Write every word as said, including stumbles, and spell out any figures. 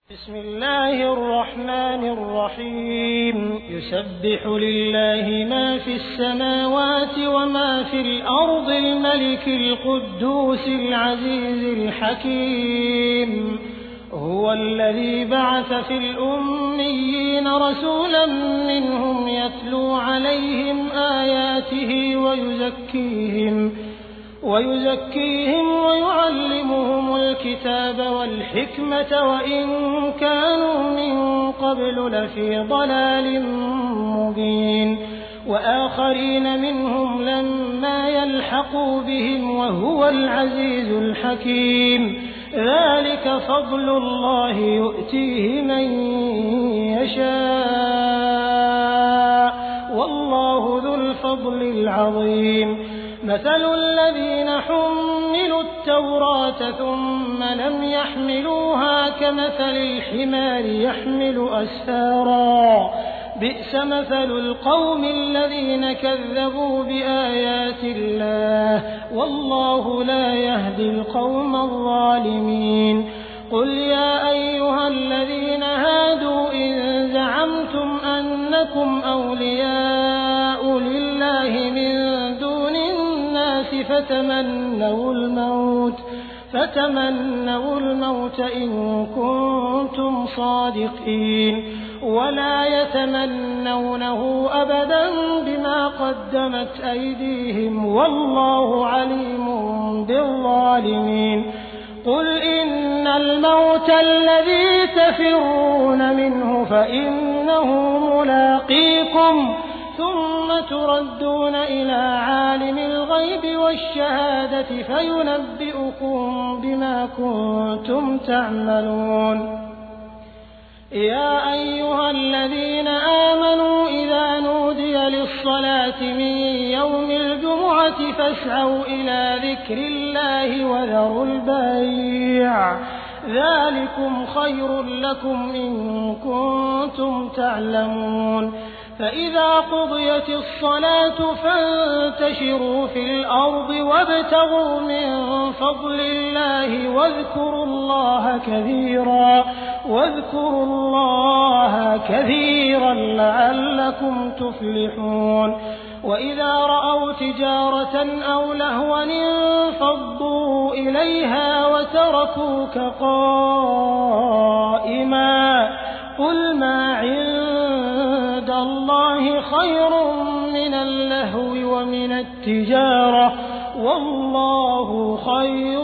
بسم الله الرحمن الرحيم يسبح لله ما في السماوات وما في الأرض الملك القدوس العزيز الحكيم هو الذي بعث في الأميين رسولا منهم يتلو عليهم آياته ويزكيهم ويزكيهم ويعلمهم الكتاب والحكمة وإن كانوا من قبل لفي ضلال مبين وآخرين منهم لما يلحقوا بهم وهو العزيز الحكيم ذلك فضل الله يؤتيه من يشاء والله ذو الفضل العظيم مثل الذين حملوا التوراة ثم لم يحملوها كمثل الحمار يحمل أسفارا بئس مثل القوم الذين كذبوا بآيات الله والله لا يهدي القوم الظالمين قل يا أيها الذين هادوا إن زعمتم أنكم أولياء لله من دون الناس فتمنوا الموت فتمنوا الموت إن كنتم صادقين ولا يتمنونه أبدا بما قدمت أيديهم والله عليم بالظالمين قل إن الموت الذي تفرون منه فإنه ملاقيكم ثم تردون إلى عالم الغيب والشهادة فينبئكم بما كنتم تعملون يا أيها الذين آمنوا إذا نودي للصلاة من يوم الجمعة فاسعوا إلى ذكر الله وذروا البيع ذلكم خير لكم إن كنتم تعلمون فإذا قضيت الصلاة فانتشروا في الأرض وابتغوا من فضل الله واذكروا الله كثيرا واذكروا الله كثيرا لعلكم تفلحون وإذا رأوا تجارة أو لهوا انفضوا إليها وتركوك قائما قل ما عند الله خير من اللهو ومن التجارة والله خير